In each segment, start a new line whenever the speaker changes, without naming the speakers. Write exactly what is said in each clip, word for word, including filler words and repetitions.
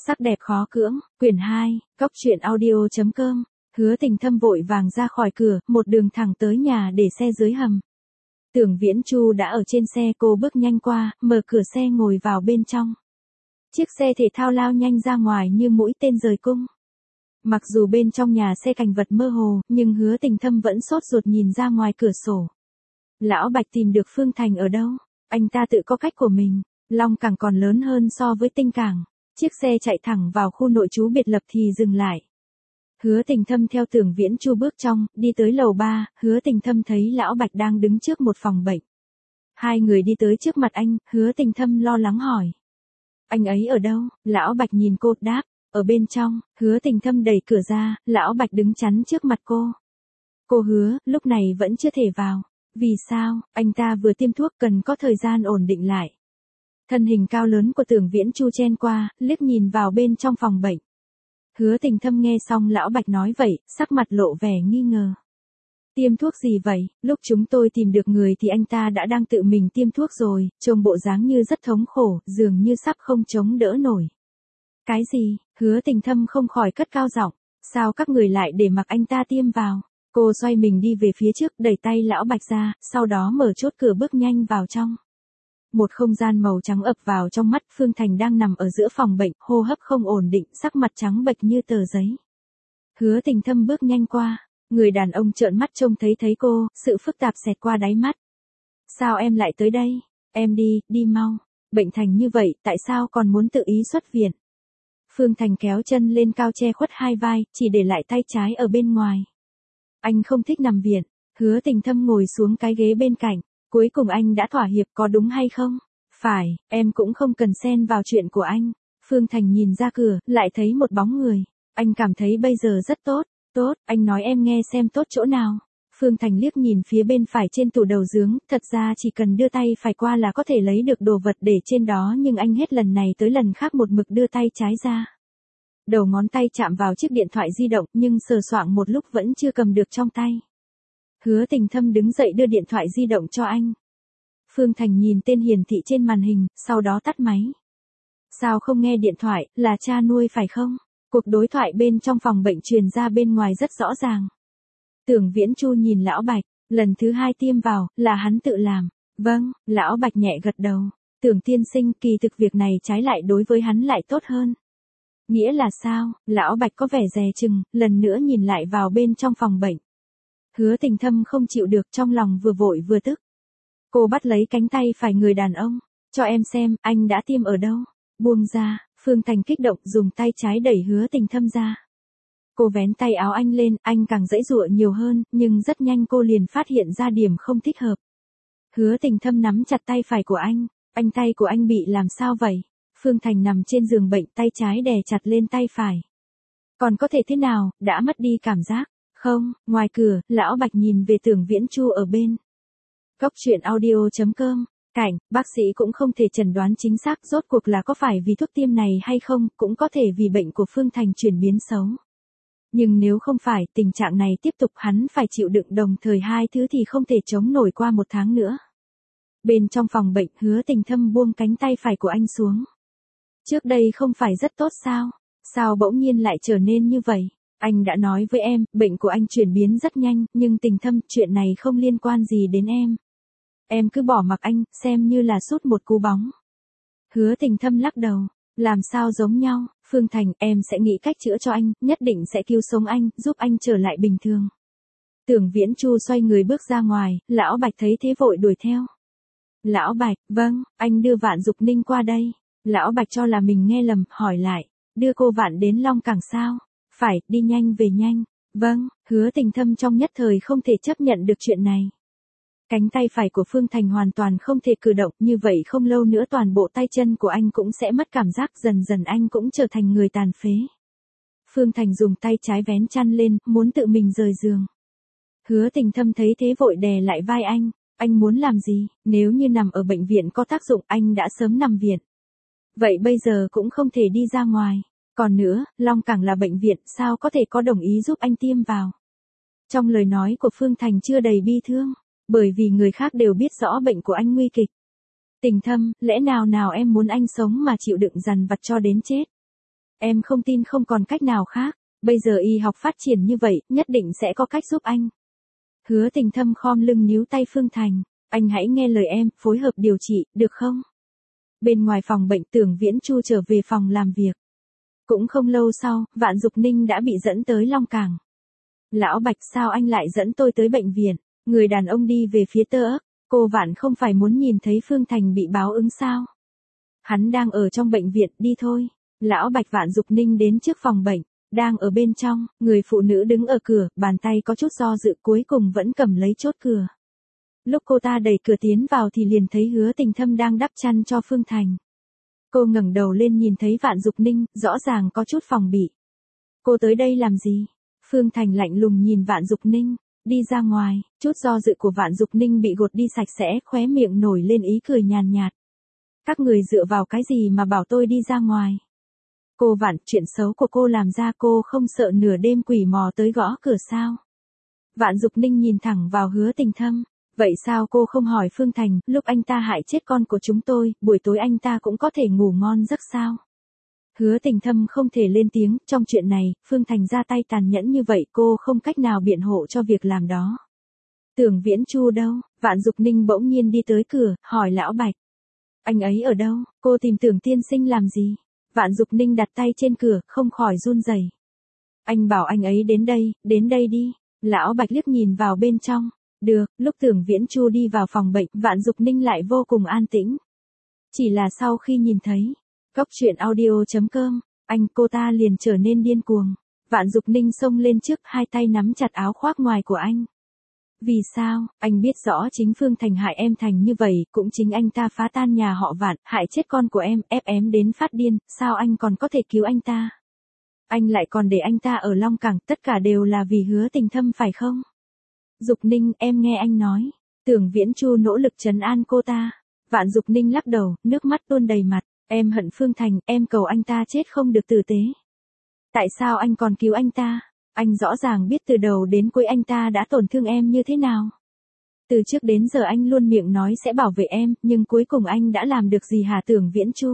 Sắc đẹp khó cưỡng, quyển hai, cốc truyện audio.com, Hứa Tình Thâm vội vàng ra khỏi cửa, một đường thẳng tới nhà để xe dưới hầm. Tưởng Viễn Chu đã ở trên xe, cô bước nhanh qua, mở cửa xe ngồi vào bên trong. Chiếc xe thể thao lao nhanh ra ngoài như mũi tên rời cung. Mặc dù bên trong nhà xe cảnh vật mơ hồ, nhưng Hứa Tình Thâm vẫn sốt ruột nhìn ra ngoài cửa sổ. Lão Bạch tìm được Phương Thành ở đâu? Anh ta tự có cách của mình. Long Cảng còn lớn hơn so với Tinh Cảng. Chiếc xe chạy thẳng vào khu nội trú biệt lập thì dừng lại. Hứa Tình Thâm theo Tưởng Viễn Chu bước trong, đi tới lầu ba, Hứa Tình Thâm thấy Lão Bạch đang đứng trước một phòng bệnh. Hai người đi tới trước mặt anh, Hứa Tình Thâm lo lắng hỏi. Anh ấy ở đâu? Lão Bạch nhìn cô, đáp, ở bên trong. Hứa Tình Thâm đẩy cửa ra, Lão Bạch đứng chắn trước mặt cô. Cô Hứa, lúc này vẫn chưa thể vào. Vì sao? Anh ta vừa tiêm thuốc, cần có thời gian ổn định lại. Thân hình cao lớn của Tưởng Viễn Chu chen qua, liếc nhìn vào bên trong phòng bệnh. Hứa Tình Thâm nghe xong Lão Bạch nói vậy, sắc mặt lộ vẻ nghi ngờ. Tiêm thuốc gì vậy? Lúc chúng tôi tìm được người thì anh ta đã đang tự mình tiêm thuốc rồi, trông bộ dáng như rất thống khổ, dường như sắp không chống đỡ nổi. Cái gì? Hứa Tình Thâm không khỏi cất cao giọng. Sao các người lại để mặc anh ta tiêm vào? Cô xoay mình đi về phía trước, đẩy tay Lão Bạch ra, sau đó mở chốt cửa bước nhanh vào trong. Một không gian màu trắng ập vào trong mắt. Phương Thành đang nằm ở giữa phòng bệnh, hô hấp không ổn định, sắc mặt trắng bệch như tờ giấy. Hứa Tình Thâm bước nhanh qua. Người đàn ông trợn mắt trông thấy thấy cô, sự phức tạp xẹt qua đáy mắt. Sao em lại tới đây? Em đi, đi mau. Bệnh thành như vậy, tại sao còn muốn tự ý xuất viện? Phương Thành kéo chân lên cao che khuất hai vai, chỉ để lại tay trái ở bên ngoài. Anh không thích nằm viện. Hứa Tình Thâm ngồi xuống cái ghế bên cạnh. Cuối cùng anh đã thỏa hiệp, có đúng hay không? Phải, em cũng không cần xen vào chuyện của anh. Phương Thành nhìn ra cửa, lại thấy một bóng người. Anh cảm thấy bây giờ rất tốt. Tốt, anh nói em nghe xem tốt chỗ nào. Phương Thành liếc nhìn phía bên phải trên tủ đầu giường, thật ra chỉ cần đưa tay phải qua là có thể lấy được đồ vật để trên đó, nhưng anh hết lần này tới lần khác một mực đưa tay trái ra. Đầu ngón tay chạm vào chiếc điện thoại di động, nhưng sờ soạng một lúc vẫn chưa cầm được trong tay. Hứa Tình Thâm đứng dậy đưa điện thoại di động cho anh. Phương Thành nhìn tên hiển thị trên màn hình, sau đó tắt máy. Sao không nghe điện thoại, là cha nuôi phải không? Cuộc đối thoại bên trong phòng bệnh truyền ra bên ngoài rất rõ ràng. Tưởng Viễn Chu nhìn Lão Bạch, lần thứ hai tiêm vào, là hắn tự làm. Vâng, Lão Bạch nhẹ gật đầu. Tưởng tiên sinh, kỳ thực việc này trái lại đối với hắn lại tốt hơn. Nghĩa là sao? Lão Bạch có vẻ dè chừng, lần nữa nhìn lại vào bên trong phòng bệnh. Hứa Tình Thâm không chịu được, trong lòng vừa vội vừa tức. Cô bắt lấy cánh tay phải người đàn ông. Cho em xem, anh đã tiêm ở đâu? Buông ra. Phương Thành kích động dùng tay trái đẩy Hứa Tình Thâm ra. Cô vén tay áo anh lên, anh càng giãy giụa nhiều hơn, nhưng rất nhanh cô liền phát hiện ra điểm không thích hợp. Hứa Tình Thâm nắm chặt tay phải của anh. Anh tay của anh bị làm sao vậy? Phương Thành nằm trên giường bệnh, tay trái đè chặt lên tay phải. Còn có thể thế nào, đã mất đi cảm giác. Không, ngoài cửa, Lão Bạch nhìn về Tưởng Viễn Chu ở bên. Cốc truyện audio.com, cảnh, bác sĩ cũng không thể chẩn đoán chính xác rốt cuộc là có phải vì thuốc tiêm này hay không, cũng có thể vì bệnh của Phương Thành chuyển biến xấu. Nhưng nếu không phải, tình trạng này tiếp tục hắn phải chịu đựng đồng thời hai thứ thì không thể chống nổi qua một tháng nữa. Bên trong phòng bệnh, Hứa Tình Thâm buông cánh tay phải của anh xuống. Trước đây không phải rất tốt sao? Sao bỗng nhiên lại trở nên như vậy? Anh đã nói với em, bệnh của anh chuyển biến rất nhanh, nhưng Tình Thâm, chuyện này không liên quan gì đến em. Em cứ bỏ mặc anh, xem như là sút một cú bóng. Hứa Tình Thâm lắc đầu. Làm sao giống nhau? Phương Thành, em sẽ nghĩ cách chữa cho anh, nhất định sẽ cứu sống anh, giúp anh trở lại bình thường. Tưởng Viễn Chu xoay người bước ra ngoài, Lão Bạch thấy thế vội đuổi theo. Lão Bạch, vâng, anh đưa Vạn Dục Ninh qua đây. Lão Bạch cho là mình nghe lầm, hỏi lại. Đưa cô Vạn đến Long Cảng sao? Phải, đi nhanh về nhanh. Vâng, Hứa Tình Thâm trong nhất thời không thể chấp nhận được chuyện này. Cánh tay phải của Phương Thành hoàn toàn không thể cử động, như vậy không lâu nữa toàn bộ tay chân của anh cũng sẽ mất cảm giác, dần dần anh cũng trở thành người tàn phế. Phương Thành dùng tay trái vén chăn lên, muốn tự mình rời giường. Hứa Tình Thâm thấy thế vội đè lại vai anh. Anh muốn làm gì? Nếu như nằm ở bệnh viện có tác dụng, anh đã sớm nằm viện. Vậy bây giờ cũng không thể đi ra ngoài. Còn nữa, Long Cảng là bệnh viện, sao có thể có đồng ý giúp anh tiêm vào? Trong lời nói của Phương Thành chưa đầy bi thương. Bởi vì người khác đều biết rõ bệnh của anh nguy kịch. Tình Thâm, lẽ nào nào em muốn anh sống mà chịu đựng dằn vặt cho đến chết? Em không tin không còn cách nào khác, bây giờ y học phát triển như vậy, nhất định sẽ có cách giúp anh. Hứa Tình Thâm khom lưng níu tay Phương Thành, anh hãy nghe lời em, phối hợp điều trị, được không? Bên ngoài phòng bệnh Tưởng Viễn Chu trở về phòng làm việc. Cũng không lâu sau, Vạn Dục Ninh đã bị dẫn tới Long Cảng. Lão Bạch, sao anh lại dẫn tôi tới bệnh viện? Người đàn ông đi về phía Tơ Ấp, cô Vạn không phải muốn nhìn thấy Phương Thành bị báo ứng sao? Hắn đang ở trong bệnh viện, đi thôi. Lão Bạch Vạn Dục Ninh đến trước phòng bệnh, đang ở bên trong, người phụ nữ đứng ở cửa, bàn tay có chút do dự cuối cùng vẫn cầm lấy chốt cửa. Lúc cô ta đẩy cửa tiến vào thì liền thấy Hứa Tình Thâm đang đắp chăn cho Phương Thành. Cô ngẩng đầu lên nhìn thấy Vạn Dục Ninh, rõ ràng có chút phòng bị. Cô tới đây làm gì? Phương Thành lạnh lùng nhìn Vạn Dục Ninh, đi ra ngoài, chút do dự của Vạn Dục Ninh bị gột đi sạch sẽ, khóe miệng nổi lên ý cười nhàn nhạt. Các người dựa vào cái gì mà bảo tôi đi ra ngoài? Cô Vạn, chuyện xấu của cô làm ra cô không sợ nửa đêm quỷ mò tới gõ cửa sao? Vạn Dục Ninh nhìn thẳng vào Hứa Tình Thâm. Vậy sao cô không hỏi Phương Thành, lúc anh ta hại chết con của chúng tôi, buổi tối anh ta cũng có thể ngủ ngon giấc sao? Hứa Tình Thâm không thể lên tiếng, trong chuyện này, Phương Thành ra tay tàn nhẫn như vậy cô không cách nào biện hộ cho việc làm đó. Tưởng Viễn Chu đâu? Vạn Dục Ninh bỗng nhiên đi tới cửa, hỏi Lão Bạch. Anh ấy ở đâu? Cô tìm Tưởng tiên sinh làm gì? Vạn Dục Ninh đặt tay trên cửa, không khỏi run rẩy. Anh bảo anh ấy đến đây, đến đây đi. Lão Bạch liếc nhìn vào bên trong. Được, lúc Tưởng Viễn Chu đi vào phòng bệnh, Vạn Dục Ninh lại vô cùng an tĩnh. Chỉ là sau khi nhìn thấy, Cốc truyện audio chấm com, anh cô ta liền trở nên điên cuồng. Vạn Dục Ninh xông lên trước, hai tay nắm chặt áo khoác ngoài của anh. Vì sao? Anh biết rõ chính Phương Thành hại em thành như vậy, cũng chính anh ta phá tan nhà họ Vạn, hại chết con của em, ép em đến phát điên, sao anh còn có thể cứu anh ta? Anh lại còn để anh ta ở Long Cảng, tất cả đều là vì Hứa Tình Thâm phải không? Dục Ninh, em nghe anh nói. Tưởng Viễn Chu nỗ lực trấn an cô ta. Vạn Dục Ninh lắc đầu, nước mắt tuôn đầy mặt. Em hận Phương Thành, em cầu anh ta chết không được tử tế. Tại sao anh còn cứu anh ta? Anh rõ ràng biết từ đầu đến cuối anh ta đã tổn thương em như thế nào. Từ trước đến giờ anh luôn miệng nói sẽ bảo vệ em, nhưng cuối cùng anh đã làm được gì hả Tưởng Viễn Chu?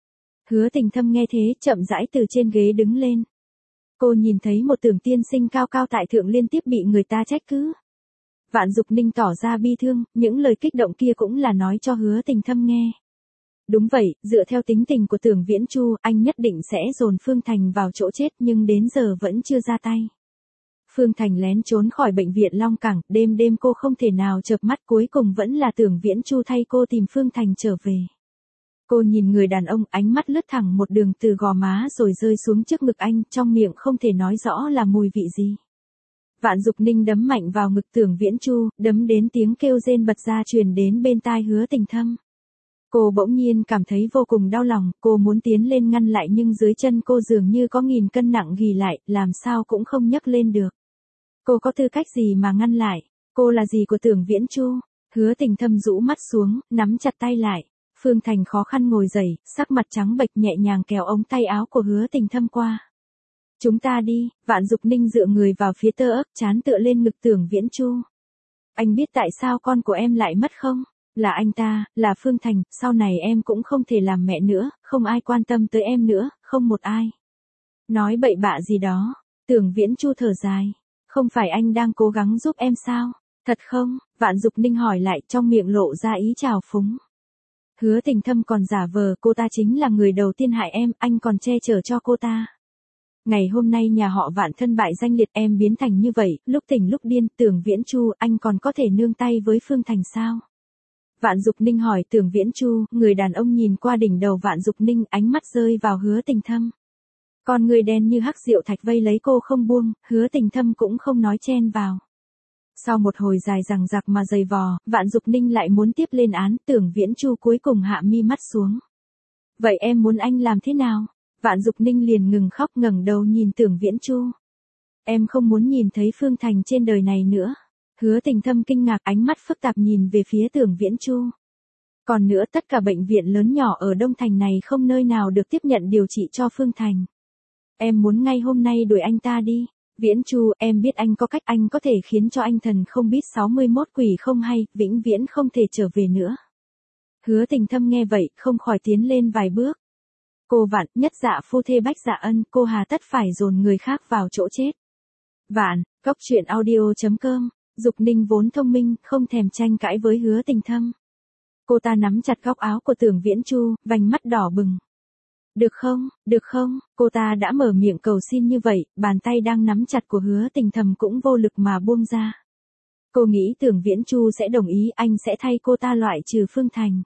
Hứa Tình Thâm nghe thế, chậm rãi từ trên ghế đứng lên. Cô nhìn thấy một Tưởng tiên sinh cao cao tại thượng liên tiếp bị người ta trách cứ. Vạn Dục Ninh tỏ ra bi thương, những lời kích động kia cũng là nói cho Hứa Tình Thâm nghe. Đúng vậy, dựa theo tính tình của Tưởng Viễn Chu, anh nhất định sẽ dồn Phương Thành vào chỗ chết nhưng đến giờ vẫn chưa ra tay. Phương Thành lén trốn khỏi bệnh viện Long Cảng, đêm đêm cô không thể nào chợp mắt, cuối cùng vẫn là Tưởng Viễn Chu thay cô tìm Phương Thành trở về. Cô nhìn người đàn ông, ánh mắt lướt thẳng một đường từ gò má rồi rơi xuống trước ngực anh, trong miệng không thể nói rõ là mùi vị gì. Vạn Dục Ninh đấm mạnh vào ngực Tưởng Viễn Chu, đấm đến tiếng kêu rên bật ra truyền đến bên tai Hứa Tình Thâm. Cô bỗng nhiên cảm thấy vô cùng đau lòng, cô muốn tiến lên ngăn lại nhưng dưới chân cô dường như có nghìn cân nặng ghì lại, làm sao cũng không nhấc lên được. Cô có tư cách gì mà ngăn lại? Cô là gì của Tưởng Viễn Chu? Hứa Tình Thâm rũ mắt xuống, nắm chặt tay lại. Phương Thành khó khăn ngồi dậy, sắc mặt trắng bệch nhẹ nhàng kéo ống tay áo của Hứa Tình Thâm qua. Chúng ta đi. Vạn Dục Ninh dựa người vào phía Tơ Ấp, trán tựa lên ngực Tưởng Viễn Chu. Anh biết tại sao con của em lại mất không? Là anh ta, là Phương Thành, sau này em cũng không thể làm mẹ nữa, không ai quan tâm tới em nữa, không một ai. Nói bậy bạ gì đó. Tưởng Viễn Chu thở dài. Không phải anh đang cố gắng giúp em sao? Thật không? Vạn Dục Ninh hỏi lại, trong miệng lộ ra ý trào phúng. Hứa Tình Thâm còn giả vờ cô ta chính là người đầu tiên hại em, anh còn che chở cho cô ta. Ngày hôm nay nhà họ Vạn thân bại danh liệt, em biến thành như vậy, lúc tỉnh lúc điên, Tưởng Viễn Chu, anh còn có thể nương tay với Phương Thành sao? Vạn Dục Ninh hỏi Tưởng Viễn Chu, người đàn ông nhìn qua đỉnh đầu Vạn Dục Ninh, ánh mắt rơi vào Hứa Tình Thâm. Con người đen như hắc diệu thạch vây lấy cô không buông, Hứa Tình Thâm cũng không nói chen vào. Sau một hồi dài dằng dặc mà dày vò, Vạn Dục Ninh lại muốn tiếp lên án, Tưởng Viễn Chu cuối cùng hạ mi mắt xuống. Vậy em muốn anh làm thế nào? Vạn Dục Ninh liền ngừng khóc, ngẩng đầu nhìn Tưởng Viễn Chu. Em không muốn nhìn thấy Phương Thành trên đời này nữa. Hứa Tình Thâm kinh ngạc, ánh mắt phức tạp nhìn về phía Tưởng Viễn Chu. Còn nữa, tất cả bệnh viện lớn nhỏ ở Đông Thành này không nơi nào được tiếp nhận điều trị cho Phương Thành. Em muốn ngay hôm nay đuổi anh ta đi. Viễn Chu, em biết anh có cách, anh có thể khiến cho anh thần không biết sáu mươi mốt quỷ không hay, vĩnh viễn không thể trở về nữa. Hứa Tình Thâm nghe vậy, không khỏi tiến lên vài bước. Cô Vạn, nhất dạ phu thê bách dạ ân, cô hà tất phải dồn người khác vào chỗ chết. Vạn, góc truyện audio.com, Dục Ninh vốn thông minh, không thèm tranh cãi với Hứa Tình Thâm. Cô ta nắm chặt góc áo của Tưởng Viễn Chu, vành mắt đỏ bừng. Được không, được không, cô ta đã mở miệng cầu xin như vậy, bàn tay đang nắm chặt của Hứa Tình Thâm cũng vô lực mà buông ra. Cô nghĩ Tưởng Viễn Chu sẽ đồng ý, anh sẽ thay cô ta loại trừ Phương Thành.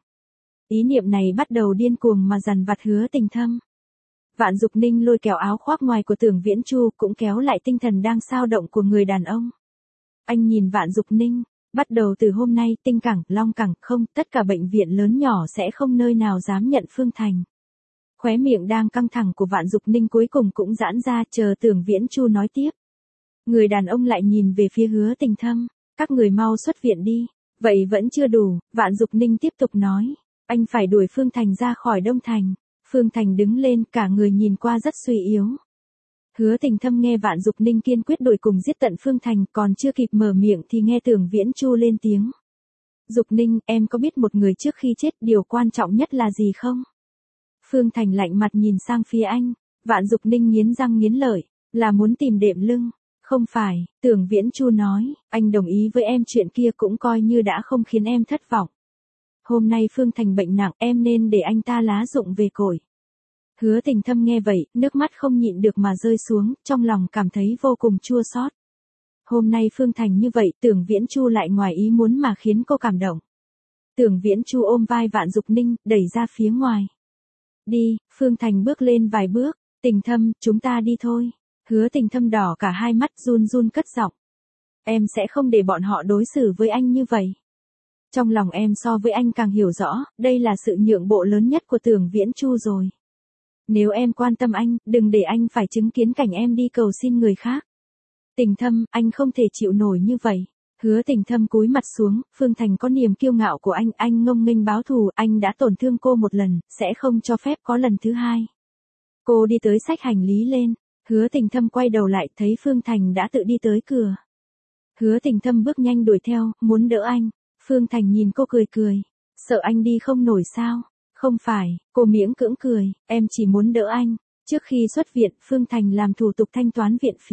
Ý niệm này bắt đầu điên cuồng mà dằn vặt Hứa Tình Thâm. Vạn Dục Ninh lôi kéo áo khoác ngoài của Tưởng Viễn Chu, cũng kéo lại tinh thần đang xao động của người đàn ông. Anh nhìn Vạn Dục Ninh, bắt đầu từ hôm nay, Tinh Cảng, Long Cảng, không, tất cả bệnh viện lớn nhỏ sẽ không nơi nào dám nhận Phương Thành. Khóe miệng đang căng thẳng của Vạn Dục Ninh cuối cùng cũng giãn ra, chờ Tưởng Viễn Chu nói tiếp. Người đàn ông lại nhìn về phía Hứa Tình Thâm, các người mau xuất viện đi. Vậy vẫn chưa đủ, Vạn Dục Ninh tiếp tục nói, anh phải đuổi Phương Thành ra khỏi Đông Thành. Phương Thành đứng lên, cả người nhìn qua rất suy yếu. Hứa Tình Thâm nghe Vạn Dục Ninh kiên quyết đuổi cùng giết tận Phương Thành, còn chưa kịp mở miệng thì nghe Tưởng Viễn Chu lên tiếng. Dục Ninh, em có biết một người trước khi chết điều quan trọng nhất là gì không? Phương Thành lạnh mặt nhìn sang phía anh, Vạn Dục Ninh nghiến răng nghiến lợi, là muốn tìm đệm lưng. Không phải, Tưởng Viễn Chu nói, anh đồng ý với em chuyện kia cũng coi như đã không khiến em thất vọng. Hôm nay Phương Thành bệnh nặng, em nên để anh ta lá dụng về cội. Hứa Tình Thâm nghe vậy, nước mắt không nhịn được mà rơi xuống, trong lòng cảm thấy vô cùng chua xót. Hôm nay Phương Thành như vậy, Tưởng Viễn Chu lại ngoài ý muốn mà khiến cô cảm động. Tưởng Viễn Chu ôm vai Vạn Dục Ninh, đẩy ra phía ngoài. Đi, Phương Thành bước lên vài bước, Tình Thâm, chúng ta đi thôi. Hứa Tình Thâm đỏ cả hai mắt, run run cất giọng. Em sẽ không để bọn họ đối xử với anh như vậy. Trong lòng em so với anh càng hiểu rõ, đây là sự nhượng bộ lớn nhất của Tưởng Viễn Chu rồi. Nếu em quan tâm anh, đừng để anh phải chứng kiến cảnh em đi cầu xin người khác. Tình Thâm, anh không thể chịu nổi như vậy. Hứa Tình Thâm cúi mặt xuống, Phương Thành có niềm kiêu ngạo của anh, anh ngông nghênh báo thù, anh đã tổn thương cô một lần, sẽ không cho phép có lần thứ hai. Cô đi tới xách hành lý lên, Hứa Tình Thâm quay đầu lại, thấy Phương Thành đã tự đi tới cửa. Hứa Tình Thâm bước nhanh đuổi theo, muốn đỡ anh. Phương Thành nhìn cô cười cười, sợ anh đi không nổi sao? Không phải, cô miễn cưỡng cười, em chỉ muốn đỡ anh. Trước khi xuất viện, Phương Thành làm thủ tục thanh toán viện phí.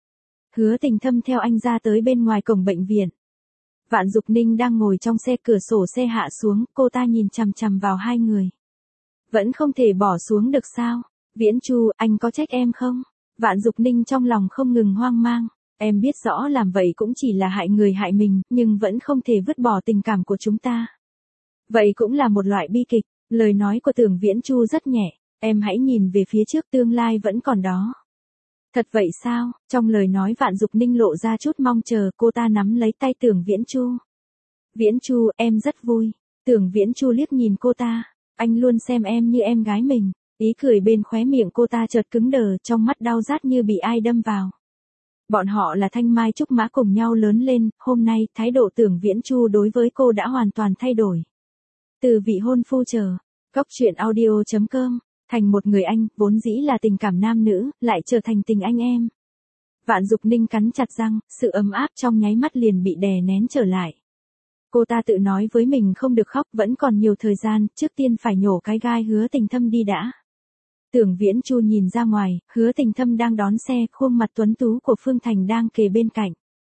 Hứa Tình Thâm theo anh ra tới bên ngoài cổng bệnh viện. Vạn Dục Ninh đang ngồi trong xe, cửa sổ xe hạ xuống, cô ta nhìn chằm chằm vào hai người. Vẫn không thể bỏ xuống được sao? Viễn Chu, anh có trách em không? Vạn Dục Ninh trong lòng không ngừng hoang mang. Em biết rõ làm vậy cũng chỉ là hại người hại mình, nhưng vẫn không thể vứt bỏ tình cảm của chúng ta. Vậy cũng là một loại bi kịch. Lời nói của Tưởng Viễn Chu rất nhẹ, em hãy nhìn về phía trước, tương lai vẫn còn đó. Thật vậy sao? Trong lời nói Vạn Dục Ninh lộ ra chút mong chờ, cô ta nắm lấy tay Tưởng Viễn Chu. Viễn Chu, em rất vui. Tưởng Viễn Chu liếc nhìn cô ta, anh luôn xem em như em gái mình. Ý cười bên khóe miệng cô ta chợt cứng đờ, trong mắt đau rát như bị ai đâm vào. Bọn họ là thanh mai trúc mã cùng nhau lớn lên, hôm nay thái độ Tưởng Viễn Chu đối với cô đã hoàn toàn thay đổi. Từ vị hôn phu chờ, góc truyện audio.com, thành một người anh, vốn dĩ là tình cảm nam nữ, lại trở thành tình anh em. Vạn Dục Ninh cắn chặt răng, sự ấm áp trong nháy mắt liền bị đè nén trở lại. Cô ta tự nói với mình không được khóc, vẫn còn nhiều thời gian, trước tiên phải nhổ cái gai Hứa Tình Thâm đi đã. Tưởng Viễn Chu nhìn ra ngoài, Hứa Tình Thâm đang đón xe, khuôn mặt tuấn tú của Phương Thành đang kề bên cạnh.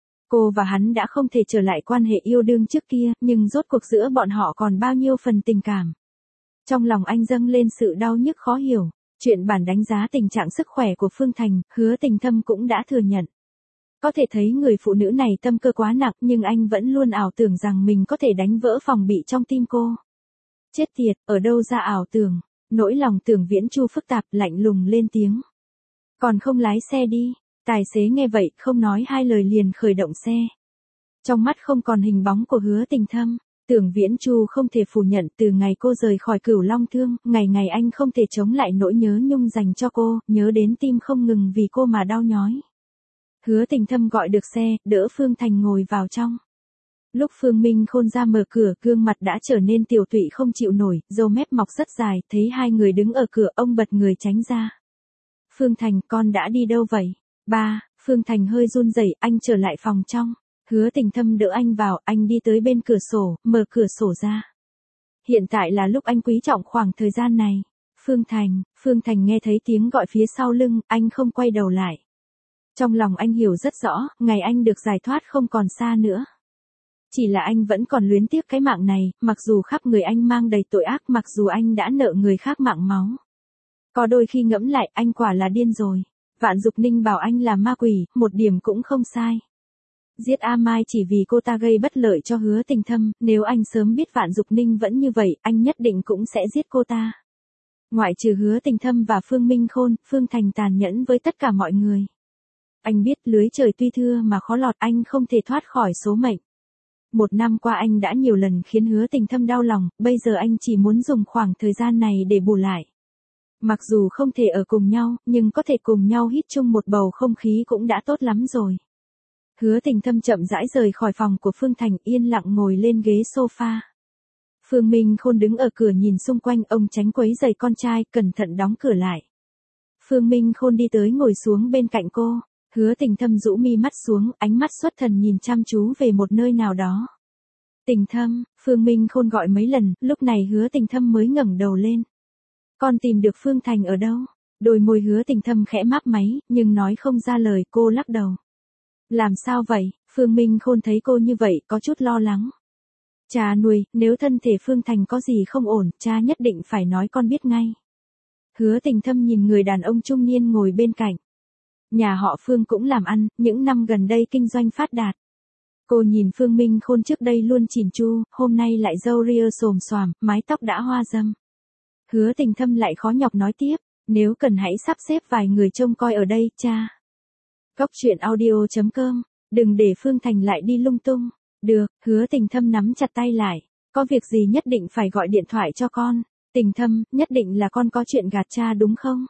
Cô và hắn đã không thể trở lại quan hệ yêu đương trước kia, nhưng rốt cuộc giữa bọn họ còn bao nhiêu phần tình cảm. Trong lòng anh dâng lên sự đau nhức khó hiểu. Chuyện bản đánh giá tình trạng sức khỏe của Phương Thành, Hứa Tình Thâm cũng đã thừa nhận. Có thể thấy người phụ nữ này tâm cơ quá nặng, nhưng anh vẫn luôn ảo tưởng rằng mình có thể đánh vỡ phòng bị trong tim cô. Chết tiệt, ở đâu ra ảo tưởng. Nỗi lòng Tưởng Viễn Chu phức tạp, lạnh lùng lên tiếng. Còn không lái xe đi. Tài xế nghe vậy, không nói hai lời liền khởi động xe. Trong mắt không còn hình bóng của Hứa Tình Thâm, Tưởng Viễn Chu không thể phủ nhận, từ ngày cô rời khỏi Cửu Long Thương, ngày ngày anh không thể chống lại nỗi nhớ nhung dành cho cô, nhớ đến tim không ngừng vì cô mà đau nhói. Hứa Tình Thâm gọi được xe, đỡ Phương Thành ngồi vào trong. Lúc Phương Minh Khôn ra mở cửa, gương mặt đã trở nên tiều tụy không chịu nổi, râu mép mọc rất dài, thấy hai người đứng ở cửa, ông bật người tránh ra. Phương Thành, con đã đi đâu vậy? Ba, Phương Thành hơi run rẩy, anh trở lại phòng trong. Hứa Tình Thâm đỡ anh vào, anh đi tới bên cửa sổ, mở cửa sổ ra. Hiện tại là lúc anh quý trọng khoảng thời gian này. Phương Thành, Phương Thành nghe thấy tiếng gọi phía sau lưng, anh không quay đầu lại. Trong lòng anh hiểu rất rõ, ngày anh được giải thoát không còn xa nữa. Chỉ là anh vẫn còn luyến tiếc cái mạng này, mặc dù khắp người anh mang đầy tội ác, mặc dù anh đã nợ người khác mạng máu. Có đôi khi ngẫm lại, anh quả là điên rồi. Vạn Dục Ninh bảo anh là ma quỷ, một điểm cũng không sai. Giết A Mai chỉ vì cô ta gây bất lợi cho Hứa Tình Thâm, nếu anh sớm biết Vạn Dục Ninh vẫn như vậy, anh nhất định cũng sẽ giết cô ta. Ngoại trừ Hứa Tình Thâm và Phương Minh Khôn, Phương Thành tàn nhẫn với tất cả mọi người. Anh biết lưới trời tuy thưa mà khó lọt, anh không thể thoát khỏi số mệnh. Một năm qua anh đã nhiều lần khiến Hứa Tình Thâm đau lòng, bây giờ anh chỉ muốn dùng khoảng thời gian này để bù lại. Mặc dù không thể ở cùng nhau, nhưng có thể cùng nhau hít chung một bầu không khí cũng đã tốt lắm rồi. Hứa Tình Thâm chậm rãi rời khỏi phòng của Phương Thành, yên lặng ngồi lên ghế sofa. Phương Minh Khôn đứng ở cửa nhìn xung quanh, ông tránh quấy rầy con trai, cẩn thận đóng cửa lại. Phương Minh Khôn đi tới ngồi xuống bên cạnh cô. Hứa Tình Thâm rũ mi mắt xuống, ánh mắt xuất thần nhìn chăm chú về một nơi nào đó. Tình Thâm, Phương Minh Khôn gọi mấy lần, lúc này Hứa Tình Thâm mới ngẩng đầu lên. Con tìm được Phương Thành ở đâu? Đôi môi Hứa Tình Thâm khẽ máp máy, nhưng nói không ra lời, cô lắc đầu. Làm sao vậy? Phương Minh Khôn thấy cô như vậy, có chút lo lắng. Cha nuôi, nếu thân thể Phương Thành có gì không ổn, cha nhất định phải nói con biết ngay. Hứa Tình Thâm nhìn người đàn ông trung niên ngồi bên cạnh. Nhà họ Phương cũng làm ăn, những năm gần đây kinh doanh phát đạt. Cô nhìn Phương Minh Khôn trước đây luôn chỉn chu, hôm nay lại râu ria xồm xoàm, mái tóc đã hoa râm. Hứa Tình Thâm lại khó nhọc nói tiếp, nếu cần hãy sắp xếp vài người trông coi ở đây, cha. Góc truyện audio chấm com, đừng để Phương Thành lại đi lung tung. Được, Hứa Tình Thâm nắm chặt tay lại, có việc gì nhất định phải gọi điện thoại cho con. Tình Thâm, nhất định là con có chuyện gạt cha đúng không?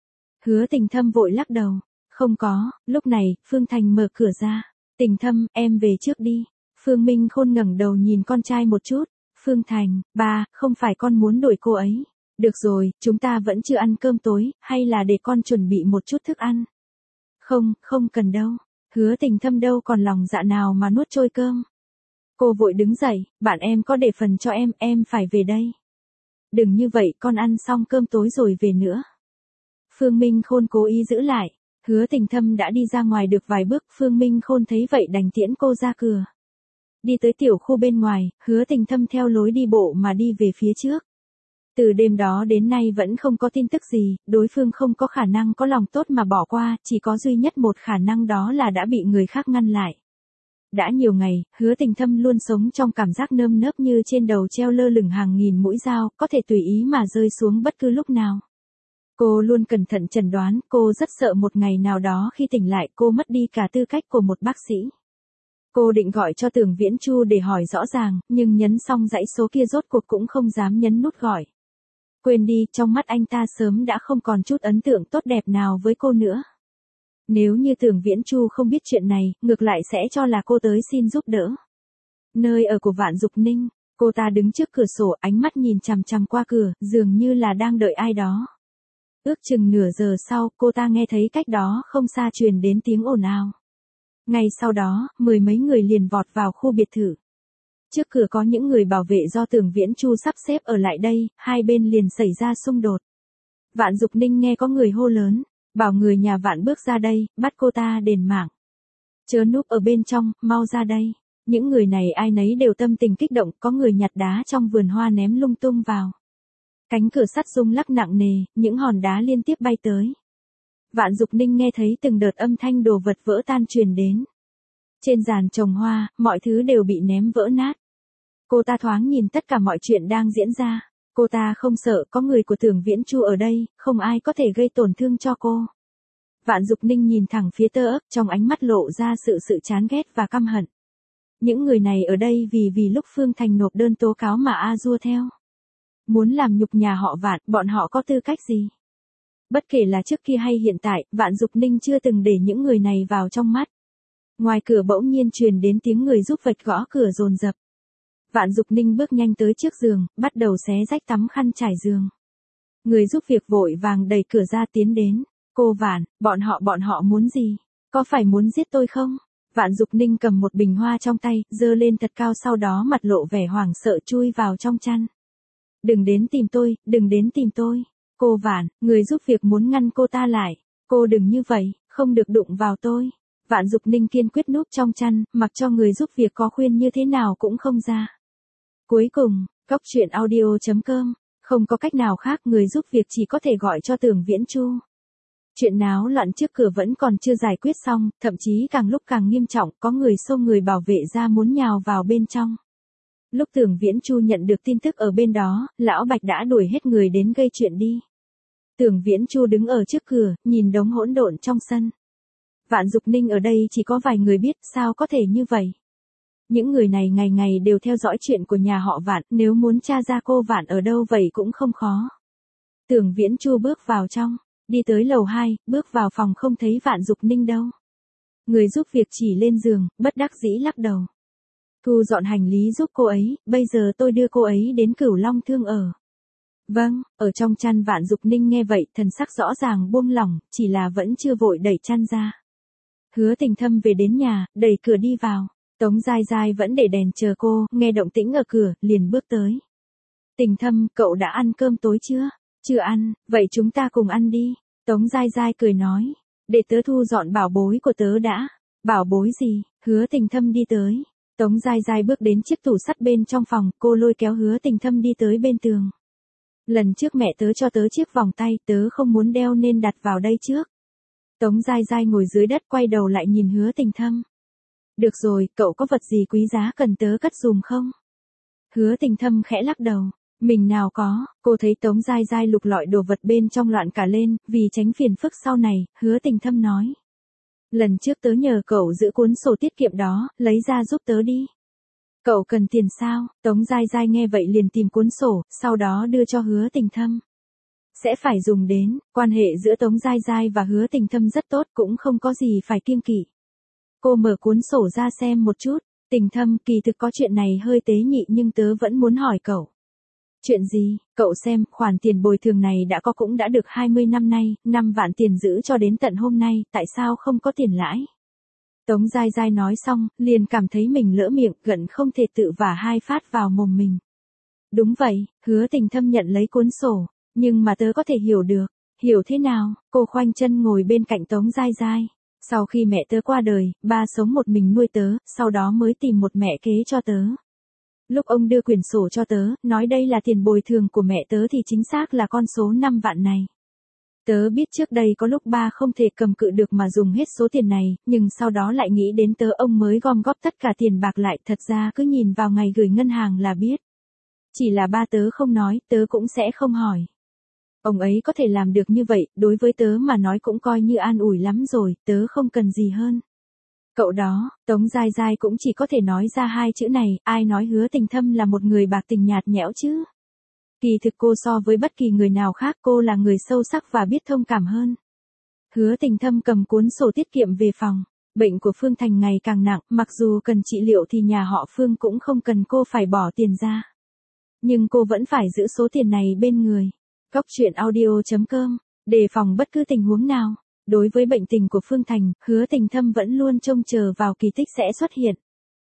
Hứa Tình Thâm vội lắc đầu. Không có, lúc này, Phương Thành mở cửa ra. Tình Thâm, em về trước đi. Phương Minh Khôn ngẩng đầu nhìn con trai một chút. Phương Thành, ba, không phải con muốn đuổi cô ấy. Được rồi, chúng ta vẫn chưa ăn cơm tối, hay là để con chuẩn bị một chút thức ăn. Không, không cần đâu. Hứa Tình Thâm đâu còn lòng dạ nào mà nuốt trôi cơm. Cô vội đứng dậy, bạn em có để phần cho em, em phải về đây. Đừng như vậy, con ăn xong cơm tối rồi về nữa. Phương Minh Khôn cố ý giữ lại. Hứa Tình Thâm đã đi ra ngoài được vài bước, Phương Minh Khôn thấy vậy đành tiễn cô ra cửa. Đi tới tiểu khu bên ngoài, Hứa Tình Thâm theo lối đi bộ mà đi về phía trước. Từ đêm đó đến nay vẫn không có tin tức gì, đối phương không có khả năng có lòng tốt mà bỏ qua, chỉ có duy nhất một khả năng đó là đã bị người khác ngăn lại. Đã nhiều ngày, Hứa Tình Thâm luôn sống trong cảm giác nơm nớp như trên đầu treo lơ lửng hàng nghìn mũi dao, có thể tùy ý mà rơi xuống bất cứ lúc nào. Cô luôn cẩn thận chẩn đoán, cô rất sợ một ngày nào đó khi tỉnh lại cô mất đi cả tư cách của một bác sĩ. Cô định gọi cho Tưởng Viễn Chu để hỏi rõ ràng, nhưng nhấn xong dãy số kia rốt cuộc cũng không dám nhấn nút gọi. Quên đi, trong mắt anh ta sớm đã không còn chút ấn tượng tốt đẹp nào với cô nữa. Nếu như Tưởng Viễn Chu không biết chuyện này, ngược lại sẽ cho là cô tới xin giúp đỡ. Nơi ở của Vạn Dục Ninh, cô ta đứng trước cửa sổ, ánh mắt nhìn chằm chằm qua cửa, dường như là đang đợi ai đó. Ước chừng nửa giờ sau, cô ta nghe thấy cách đó không xa truyền đến tiếng ồn ào. Ngay sau đó, mười mấy người liền vọt vào khu biệt thự. Trước cửa có những người bảo vệ do Tưởng Viễn Chu sắp xếp ở lại đây, hai bên liền xảy ra xung đột. Vạn Dục Ninh nghe có người hô lớn, bảo người nhà Vạn bước ra đây, bắt cô ta đền mạng. Chớ núp ở bên trong, mau ra đây. Những người này ai nấy đều tâm tình kích động, có người nhặt đá trong vườn hoa ném lung tung vào. Cánh cửa sắt rung lắc nặng nề, những hòn đá liên tiếp bay tới. Vạn Dục Ninh nghe thấy từng đợt âm thanh đồ vật vỡ tan truyền đến. Trên giàn trồng hoa, mọi thứ đều bị ném vỡ nát. Cô ta thoáng nhìn tất cả mọi chuyện đang diễn ra. Cô ta không sợ, có người của Tưởng Viễn Chu ở đây, không ai có thể gây tổn thương cho cô. Vạn Dục Ninh nhìn thẳng phía tơ ấp, trong ánh mắt lộ ra sự sự chán ghét và căm hận. Những người này ở đây vì vì lúc Phương Thành nộp đơn tố cáo mà A Dua theo. Muốn làm nhục nhà họ Vạn, bọn họ có tư cách gì? Bất kể là trước kia hay hiện tại, Vạn Dục Ninh chưa từng để những người này vào trong mắt. Ngoài cửa bỗng nhiên truyền đến tiếng người giúp vạch gõ cửa dồn dập. Vạn Dục Ninh bước nhanh tới trước giường, bắt đầu xé rách tấm khăn trải giường. Người giúp việc vội vàng đẩy cửa ra tiến đến. Cô Vạn, bọn họ bọn họ muốn gì? Có phải muốn giết tôi không? Vạn Dục Ninh cầm một bình hoa trong tay, giơ lên thật cao, sau đó mặt lộ vẻ hoảng sợ chui vào trong chăn. Đừng đến tìm tôi, đừng đến tìm tôi. Cô Cô Vạn, người giúp việc muốn ngăn cô ta lại. Cô đừng như vậy, không được đụng vào tôi. Vạn Dục Ninh kiên quyết núp trong chăn, mặc cho người giúp việc có khuyên như thế nào cũng không ra. Cuối cùng, Cóc Truyện Audio chấm com, không có cách nào khác, người giúp việc chỉ có thể gọi cho Tưởng Viễn Chu. Chuyện náo loạn trước cửa vẫn còn chưa giải quyết xong, thậm chí càng lúc càng nghiêm trọng, có người xông người bảo vệ ra muốn nhào vào bên trong. Lúc Tưởng Viễn Chu nhận được tin tức ở bên đó, Lão Bạch đã đuổi hết người đến gây chuyện đi. Tưởng Viễn Chu đứng ở trước cửa, nhìn đống hỗn độn trong sân. Vạn Dục Ninh ở đây chỉ có vài người biết, sao có thể như vậy. Những người này ngày ngày đều theo dõi chuyện của nhà họ Vạn, nếu muốn tra ra cô Vạn ở đâu vậy cũng không khó. Tưởng Viễn Chu bước vào trong, đi tới lầu hai, bước vào phòng không thấy Vạn Dục Ninh đâu. Người giúp việc chỉ lên giường, bất đắc dĩ lắc đầu. Thu dọn hành lý giúp cô ấy, bây giờ tôi đưa cô ấy đến Cửu Long Thương ở. Vâng, ở trong chăn. Vạn Dục Ninh nghe vậy, thần sắc rõ ràng buông lỏng, chỉ là vẫn chưa vội đẩy chăn ra. Hứa Tình Thâm về đến nhà, đẩy cửa đi vào. Tống Giai Giai vẫn để đèn chờ cô, nghe động tĩnh ở cửa, liền bước tới. Tình Thâm, cậu đã ăn cơm tối chưa? Chưa ăn, vậy chúng ta cùng ăn đi. Tống Giai Giai cười nói, để tớ thu dọn bảo bối của tớ đã. Bảo bối gì? Hứa Tình Thâm đi tới. Tống Giai Giai bước đến chiếc tủ sắt bên trong phòng, cô lôi kéo Hứa Tình Thâm đi tới bên tường. Lần trước mẹ tớ cho tớ chiếc vòng tay, tớ không muốn đeo nên đặt vào đây trước. Tống Giai Giai ngồi dưới đất quay đầu lại nhìn Hứa Tình Thâm. Được rồi, cậu có vật gì quý giá cần tớ cất dùm không? Hứa Tình Thâm khẽ lắc đầu. Mình nào có, cô thấy Tống Giai Giai lục lọi đồ vật bên trong loạn cả lên, vì tránh phiền phức sau này, Hứa Tình Thâm nói. Lần trước tớ nhờ cậu giữ cuốn sổ tiết kiệm đó, lấy ra giúp tớ đi. Cậu cần tiền sao? Tống Giai Giai nghe vậy liền tìm cuốn sổ, sau đó đưa cho Hứa Tình Thâm. Sẽ phải dùng đến, quan hệ giữa Tống Giai Giai và Hứa Tình Thâm rất tốt, cũng không có gì phải kiêng kỵ. Cô mở cuốn sổ ra xem một chút. Tình Thâm, kỳ thực có chuyện này hơi tế nhị nhưng tớ vẫn muốn hỏi cậu. Chuyện gì? Cậu xem, khoản tiền bồi thường này đã có cũng đã được hai mươi năm nay, năm vạn tiền giữ cho đến tận hôm nay, tại sao không có tiền lãi? Tống Giai Giai nói xong, liền cảm thấy mình lỡ miệng, gần không thể tự vả hai phát vào mồm mình. Đúng vậy, Hứa Tình Thâm nhận lấy cuốn sổ, nhưng mà tớ có thể hiểu được. Hiểu thế nào? Cô khoanh chân ngồi bên cạnh Tống Giai Giai. Sau khi mẹ tớ qua đời, ba sống một mình nuôi tớ, sau đó mới tìm một mẹ kế cho tớ. Lúc ông đưa quyển sổ cho tớ, nói đây là tiền bồi thường của mẹ tớ thì chính xác là con số năm vạn này. Tớ biết trước đây có lúc ba không thể cầm cự được mà dùng hết số tiền này, nhưng sau đó lại nghĩ đến tớ ông mới gom góp tất cả tiền bạc lại, thật ra cứ nhìn vào ngày gửi ngân hàng là biết. Chỉ là ba tớ không nói, tớ cũng sẽ không hỏi. Ông ấy có thể làm được như vậy, đối với tớ mà nói cũng coi như an ủi lắm rồi, tớ không cần gì hơn. Cậu đó, Tống Giai Giai cũng chỉ có thể nói ra hai chữ này, ai nói Hứa Tình Thâm là một người bạc tình nhạt nhẽo chứ. Kỳ thực cô so với bất kỳ người nào khác cô là người sâu sắc và biết thông cảm hơn. Hứa Tình Thâm cầm cuốn sổ tiết kiệm về phòng. Bệnh của Phương Thành ngày càng nặng, mặc dù cần trị liệu thì nhà họ Phương cũng không cần cô phải bỏ tiền ra. Nhưng cô vẫn phải giữ số tiền này bên người. Cóc Truyện Audio chấm com, đề phòng bất cứ tình huống nào. Đối với bệnh tình của Phương Thành, Hứa Tình Thâm vẫn luôn trông chờ vào kỳ tích sẽ xuất hiện.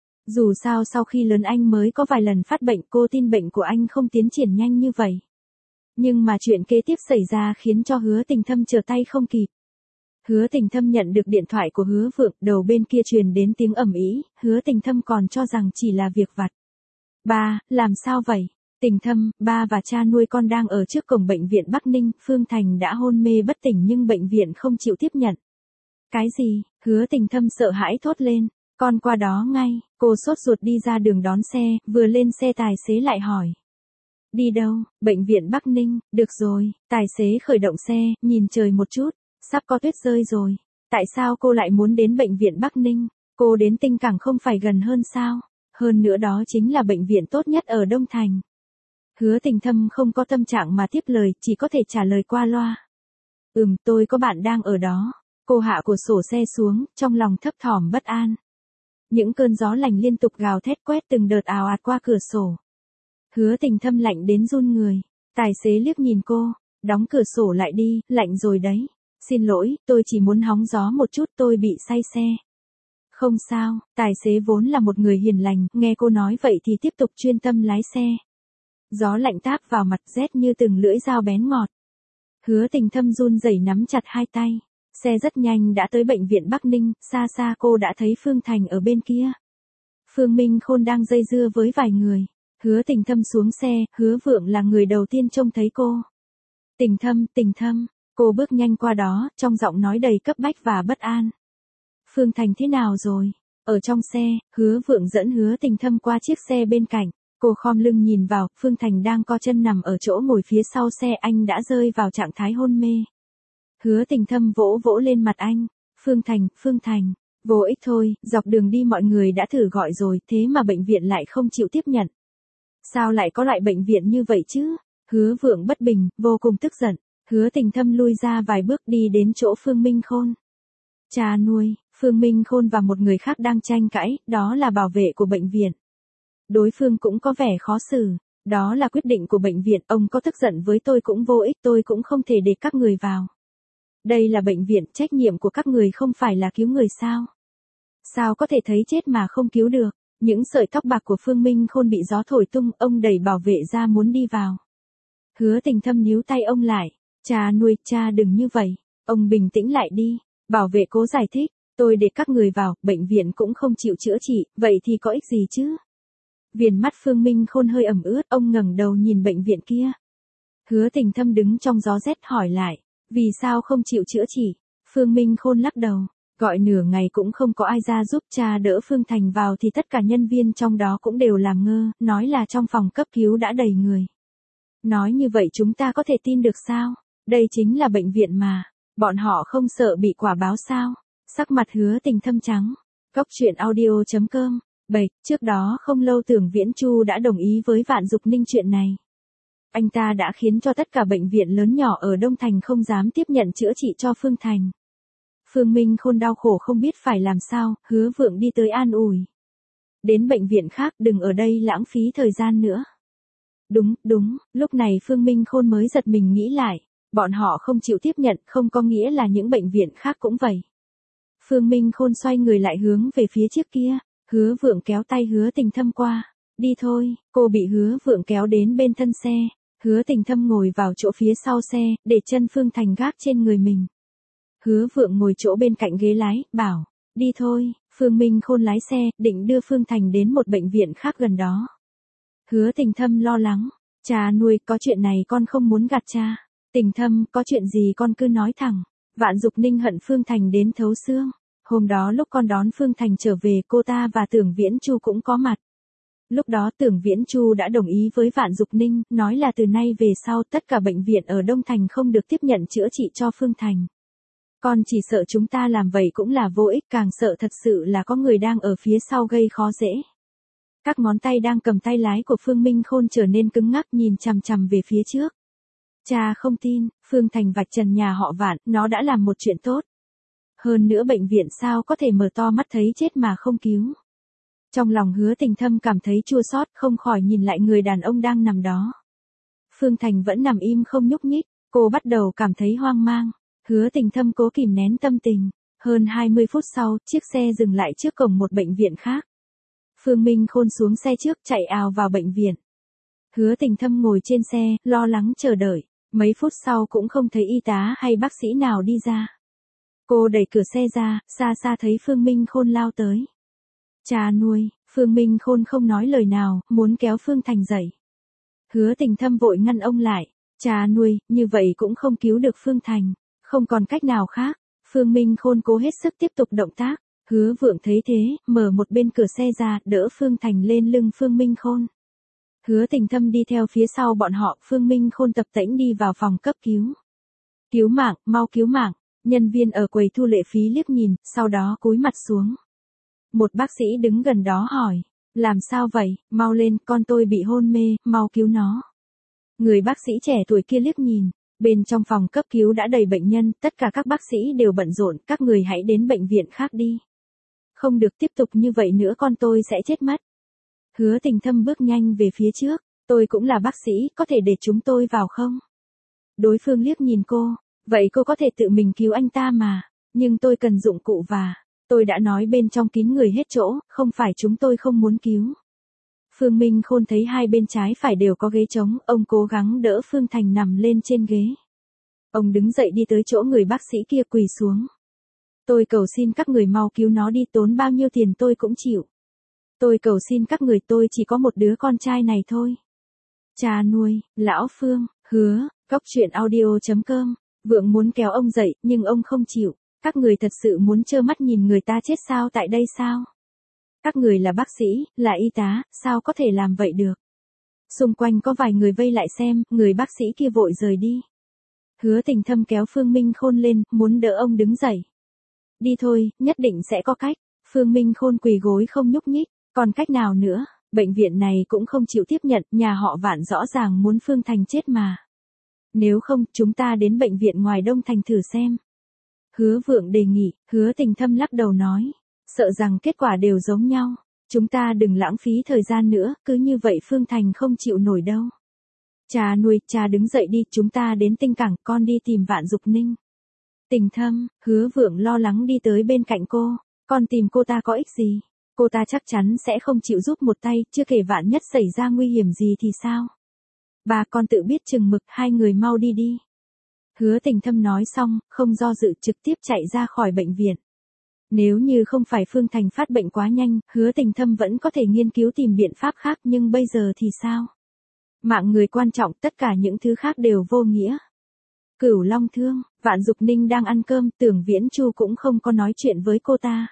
Dù sao sau khi lớn anh mới có vài lần phát bệnh, cô tin bệnh của anh không tiến triển nhanh như vậy. Nhưng mà chuyện kế tiếp xảy ra khiến cho Hứa Tình Thâm trở tay không kịp. Hứa Tình Thâm nhận được điện thoại của Hứa Vượng, đầu bên kia truyền đến tiếng ầm ĩ, Hứa Tình Thâm còn cho rằng chỉ là việc vặt. Ba, làm sao vậy? Tình Thâm, ba và cha nuôi con đang ở trước cổng bệnh viện Bắc Ninh, Phương Thành đã hôn mê bất tỉnh nhưng bệnh viện không chịu tiếp nhận. Cái gì? Hứa Tình Thâm sợ hãi thốt lên, con qua đó ngay, cô sốt ruột đi ra đường đón xe, vừa lên xe tài xế lại hỏi. Đi đâu? Bệnh viện Bắc Ninh, được rồi, tài xế khởi động xe, nhìn trời một chút, sắp có tuyết rơi rồi. Tại sao cô lại muốn đến bệnh viện Bắc Ninh? Cô đến Tinh Cảng không phải gần hơn sao? Hơn nữa đó chính là bệnh viện tốt nhất ở Đông Thành. Hứa Tình Thâm không có tâm trạng mà tiếp lời, chỉ có thể trả lời qua loa. Ừm, tôi có bạn đang ở đó. Cô hạ cửa sổ xe xuống, trong lòng thấp thỏm bất an. Những cơn gió lạnh liên tục gào thét quét từng đợt ào ạt qua cửa sổ. Hứa Tình Thâm lạnh đến run người. Tài xế liếc nhìn cô, đóng cửa sổ lại đi, lạnh rồi đấy. Xin lỗi, tôi chỉ muốn hóng gió một chút, tôi bị say xe. Không sao, tài xế vốn là một người hiền lành, nghe cô nói vậy thì tiếp tục chuyên tâm lái xe. Gió lạnh táp vào mặt, rét như từng lưỡi dao bén ngọt. Hứa Tình Thâm run rẩy nắm chặt hai tay. Xe rất nhanh đã tới bệnh viện Bắc Ninh, xa xa cô đã thấy Phương Thành ở bên kia. Phương Minh Khôn đang dây dưa với vài người. Hứa Tình Thâm xuống xe, Hứa Vượng là người đầu tiên trông thấy cô. Tình Thâm, Tình Thâm, cô bước nhanh qua đó, trong giọng nói đầy cấp bách và bất an. Phương Thành thế nào rồi? Ở trong xe, Hứa Vượng dẫn Hứa Tình Thâm qua chiếc xe bên cạnh. Cô khom lưng nhìn vào, Phương Thành đang co chân nằm ở chỗ ngồi phía sau xe, anh đã rơi vào trạng thái hôn mê. Hứa Tình Thâm vỗ vỗ lên mặt anh. Phương Thành, Phương Thành, vô ích thôi, dọc đường đi mọi người đã thử gọi rồi, thế mà bệnh viện lại không chịu tiếp nhận. Sao lại có loại bệnh viện như vậy chứ? Hứa Vượng bất bình, vô cùng tức giận. Hứa Tình Thâm lui ra vài bước đi đến chỗ Phương Minh Khôn. Cha nuôi, Phương Minh Khôn và một người khác đang tranh cãi, đó là bảo vệ của bệnh viện. Đối phương cũng có vẻ khó xử. Đó là quyết định của bệnh viện, ông có tức giận với tôi cũng vô ích, tôi cũng không thể để các người vào. Đây là bệnh viện, trách nhiệm của các người không phải là cứu người sao? Sao có thể thấy chết mà không cứu được? Những sợi tóc bạc của Phương Minh Khôn bị gió thổi tung, ông đẩy bảo vệ ra muốn đi vào. Hứa Tình Thâm níu tay ông lại. Cha nuôi, cha đừng như vậy. Ông bình tĩnh lại đi. Bảo vệ cố giải thích. Tôi để các người vào, bệnh viện cũng không chịu chữa trị, vậy thì có ích gì chứ? Viền mắt Phương Minh Khôn hơi ẩm ướt, ông ngẩng đầu nhìn bệnh viện kia. Hứa Tình Thâm đứng trong gió rét hỏi lại. Vì sao không chịu chữa trị? Phương Minh Khôn lắc đầu. Gọi nửa ngày cũng không có ai ra giúp cha đỡ Phương Thành vào thì tất cả nhân viên trong đó cũng đều làm ngơ, nói là trong phòng cấp cứu đã đầy người. Nói như vậy chúng ta có thể tin được sao? Đây chính là bệnh viện mà. Bọn họ không sợ bị quả báo sao? Sắc mặt Hứa Tình Thâm trắng. Góc truyện audio chấm com. bảy. Trước đó không lâu Tưởng Viễn Chu đã đồng ý với Vạn Dục Ninh chuyện này. Anh ta đã khiến cho tất cả bệnh viện lớn nhỏ ở Đông Thành không dám tiếp nhận chữa trị cho Phương Thành. Phương Minh Khôn đau khổ không biết phải làm sao, Hứa Vượng đi tới an ủi. Đến bệnh viện khác, đừng ở đây lãng phí thời gian nữa. Đúng, đúng, lúc này Phương Minh Khôn mới giật mình nghĩ lại. Bọn họ không chịu tiếp nhận, không có nghĩa là những bệnh viện khác cũng vậy. Phương Minh Khôn xoay người lại hướng về phía trước kia. Hứa Vượng kéo tay Hứa Tình Thâm qua. Đi thôi, cô bị Hứa Vượng kéo đến bên thân xe. Hứa Tình Thâm ngồi vào chỗ phía sau xe, để chân Phương Thành gác trên người mình. Hứa Vượng ngồi chỗ bên cạnh ghế lái, bảo, đi thôi. Phương Minh Khôn lái xe, định đưa Phương Thành đến một bệnh viện khác gần đó. Hứa Tình Thâm lo lắng, cha nuôi, có chuyện này con không muốn gạt cha. Tình Thâm, có chuyện gì con cứ nói thẳng. Vạn Dục Ninh hận Phương Thành đến thấu xương. Hôm đó lúc con đón Phương Thành trở về, cô ta và Tưởng Viễn Chu cũng có mặt. Lúc đó Tưởng Viễn Chu đã đồng ý với Vạn Dục Ninh, nói là từ nay về sau tất cả bệnh viện ở Đông Thành không được tiếp nhận chữa trị cho Phương Thành. Con chỉ sợ chúng ta làm vậy cũng là vô ích, càng sợ thật sự là có người đang ở phía sau gây khó dễ. Các ngón tay đang cầm tay lái của Phương Minh Khôn trở nên cứng ngắc nhìn chằm chằm về phía trước. Cha không tin, Phương Thành vạch trần nhà họ Vạn, nó đã làm một chuyện tốt. Hơn nữa bệnh viện sao có thể mở to mắt thấy chết mà không cứu. Trong lòng Hứa Tình Thâm cảm thấy chua xót, không khỏi nhìn lại người đàn ông đang nằm đó. Phương Thành vẫn nằm im không nhúc nhích, cô bắt đầu cảm thấy hoang mang. Hứa Tình Thâm cố kìm nén tâm tình. Hơn hai mươi phút sau, chiếc xe dừng lại trước cổng một bệnh viện khác. Phương Minh Khôn xuống xe trước, chạy ào vào bệnh viện. Hứa Tình Thâm ngồi trên xe, lo lắng chờ đợi. Mấy phút sau cũng không thấy y tá hay bác sĩ nào đi ra. Cô đẩy cửa xe ra, xa xa thấy Phương Minh Khôn lao tới. Cha nuôi, Phương Minh Khôn không nói lời nào, muốn kéo Phương Thành dậy. Hứa Tình Thâm vội ngăn ông lại. Cha nuôi, như vậy cũng không cứu được Phương Thành. Không còn cách nào khác. Phương Minh Khôn cố hết sức tiếp tục động tác. Hứa Vượng thấy thế, mở một bên cửa xe ra, đỡ Phương Thành lên lưng Phương Minh Khôn. Hứa Tình Thâm đi theo phía sau bọn họ, Phương Minh Khôn tập tễnh đi vào phòng cấp cứu. Cứu mạng, mau cứu mạng. Nhân viên ở quầy thu lệ phí liếc nhìn, sau đó cúi mặt xuống. Một bác sĩ đứng gần đó hỏi, làm sao vậy, mau lên, con tôi bị hôn mê, mau cứu nó. Người bác sĩ trẻ tuổi kia liếc nhìn, bên trong phòng cấp cứu đã đầy bệnh nhân, tất cả các bác sĩ đều bận rộn, các người hãy đến bệnh viện khác đi. Không được tiếp tục như vậy nữa, con tôi sẽ chết mất. Hứa Tình Thâm bước nhanh về phía trước, tôi cũng là bác sĩ, có thể để chúng tôi vào không? Đối phương liếc nhìn cô, vậy cô có thể tự mình cứu anh ta mà, nhưng tôi cần dụng cụ và, tôi đã nói bên trong kín người hết chỗ, không phải chúng tôi không muốn cứu. Phương Minh Khôn thấy hai bên trái phải đều có ghế trống, ông cố gắng đỡ Phương Thành nằm lên trên ghế. Ông đứng dậy đi tới chỗ người bác sĩ kia quỳ xuống. Tôi cầu xin các người mau cứu nó đi, tốn bao nhiêu tiền tôi cũng chịu. Tôi cầu xin các người, tôi chỉ có một đứa con trai này thôi. Cha nuôi, lão Phương, Hứa, Cốc Truyện Audio chấm com. Vượng muốn kéo ông dậy, nhưng ông không chịu. Các người thật sự muốn trơ mắt nhìn người ta chết sao tại đây sao? Các người là bác sĩ, là y tá, sao có thể làm vậy được? Xung quanh có vài người vây lại xem, người bác sĩ kia vội rời đi. Hứa Tình Thâm kéo Phương Minh Khôn lên, muốn đỡ ông đứng dậy. Đi thôi, nhất định sẽ có cách. Phương Minh Khôn quỳ gối không nhúc nhích, còn cách nào nữa? Bệnh viện này cũng không chịu tiếp nhận, nhà họ Vạn rõ ràng muốn Phương Thành chết mà. Nếu không, chúng ta đến bệnh viện ngoài Đông Thành thử xem. Hứa Vượng đề nghị, Hứa Tình Thâm lắc đầu nói. Sợ rằng kết quả đều giống nhau. Chúng ta đừng lãng phí thời gian nữa, cứ như vậy Phương Thành không chịu nổi đâu. Cha nuôi, cha đứng dậy đi, chúng ta đến Tinh Cảng, con đi tìm Vạn Dục Ninh. Tình Thâm, Hứa Vượng lo lắng đi tới bên cạnh cô, con tìm cô ta có ích gì? Cô ta chắc chắn sẽ không chịu giúp một tay, chưa kể vạn nhất xảy ra nguy hiểm gì thì sao? Bà con tự biết chừng mực, hai người mau đi đi. Hứa Tình Thâm nói xong, không do dự trực tiếp chạy ra khỏi bệnh viện. Nếu như không phải Phương Thành phát bệnh quá nhanh, Hứa Tình Thâm vẫn có thể nghiên cứu tìm biện pháp khác, nhưng bây giờ thì sao? Mạng người quan trọng, tất cả những thứ khác đều vô nghĩa. Cửu Long Thương, Vạn Dục Ninh đang ăn cơm, Tưởng Viễn Chu cũng không có nói chuyện với cô ta.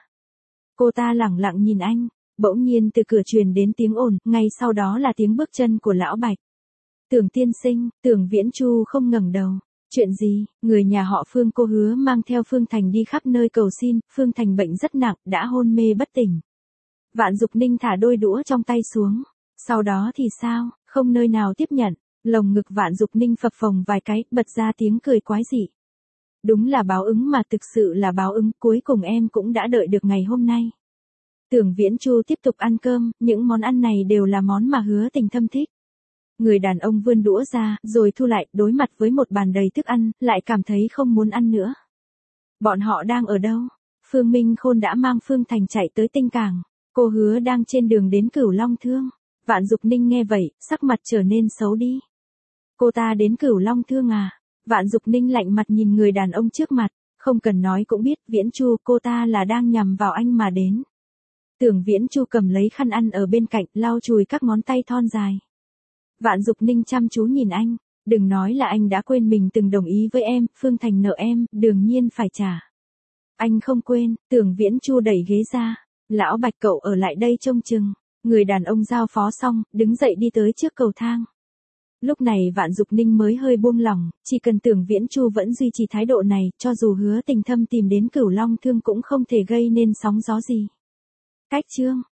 Cô ta lẳng lặng nhìn anh, bỗng nhiên từ cửa truyền đến tiếng ồn, ngay sau đó là tiếng bước chân của Lão Bạch. Tưởng tiên sinh, Tưởng Viễn Chu không ngẩng đầu. Chuyện gì? Người nhà họ Phương cô Hứa mang theo Phương Thành đi khắp nơi cầu xin, Phương Thành bệnh rất nặng, đã hôn mê bất tỉnh. Vạn Dục Ninh thả đôi đũa trong tay xuống. Sau đó thì sao? Không nơi nào tiếp nhận. Lồng ngực Vạn Dục Ninh phập phồng vài cái, bật ra tiếng cười quái dị. Đúng là báo ứng mà, thực sự là báo ứng, cuối cùng em cũng đã đợi được ngày hôm nay. Tưởng Viễn Chu tiếp tục ăn cơm, những món ăn này đều là món mà Hứa Tình Thâm thích. Người đàn ông vươn đũa ra, rồi thu lại, đối mặt với một bàn đầy thức ăn, lại cảm thấy không muốn ăn nữa. Bọn họ đang ở đâu? Phương Minh Khôn đã mang Phương Thành chạy tới Tinh Cảng. Cô Hứa đang trên đường đến Cửu Long Thương. Vạn Dục Ninh nghe vậy, sắc mặt trở nên xấu đi. Cô ta đến Cửu Long Thương à? Vạn Dục Ninh lạnh mặt nhìn người đàn ông trước mặt, không cần nói cũng biết, Viễn Chu, cô ta là đang nhằm vào anh mà đến. Tưởng Viễn Chu cầm lấy khăn ăn ở bên cạnh, lau chùi các ngón tay thon dài. Vạn Dục Ninh chăm chú nhìn anh, đừng nói là anh đã quên mình từng đồng ý với em, Phương Thành nợ em, đương nhiên phải trả. Anh không quên, Tưởng Viễn Chu đẩy ghế ra, Lão Bạch cậu ở lại đây trông chừng. Người đàn ông giao phó xong, đứng dậy đi tới trước cầu thang. Lúc này Vạn Dục Ninh mới hơi buông lỏng, chỉ cần Tưởng Viễn Chu vẫn duy trì thái độ này, cho dù Hứa Tình Thâm tìm đến Cửu Long Thương cũng không thể gây nên sóng gió gì. Cách chương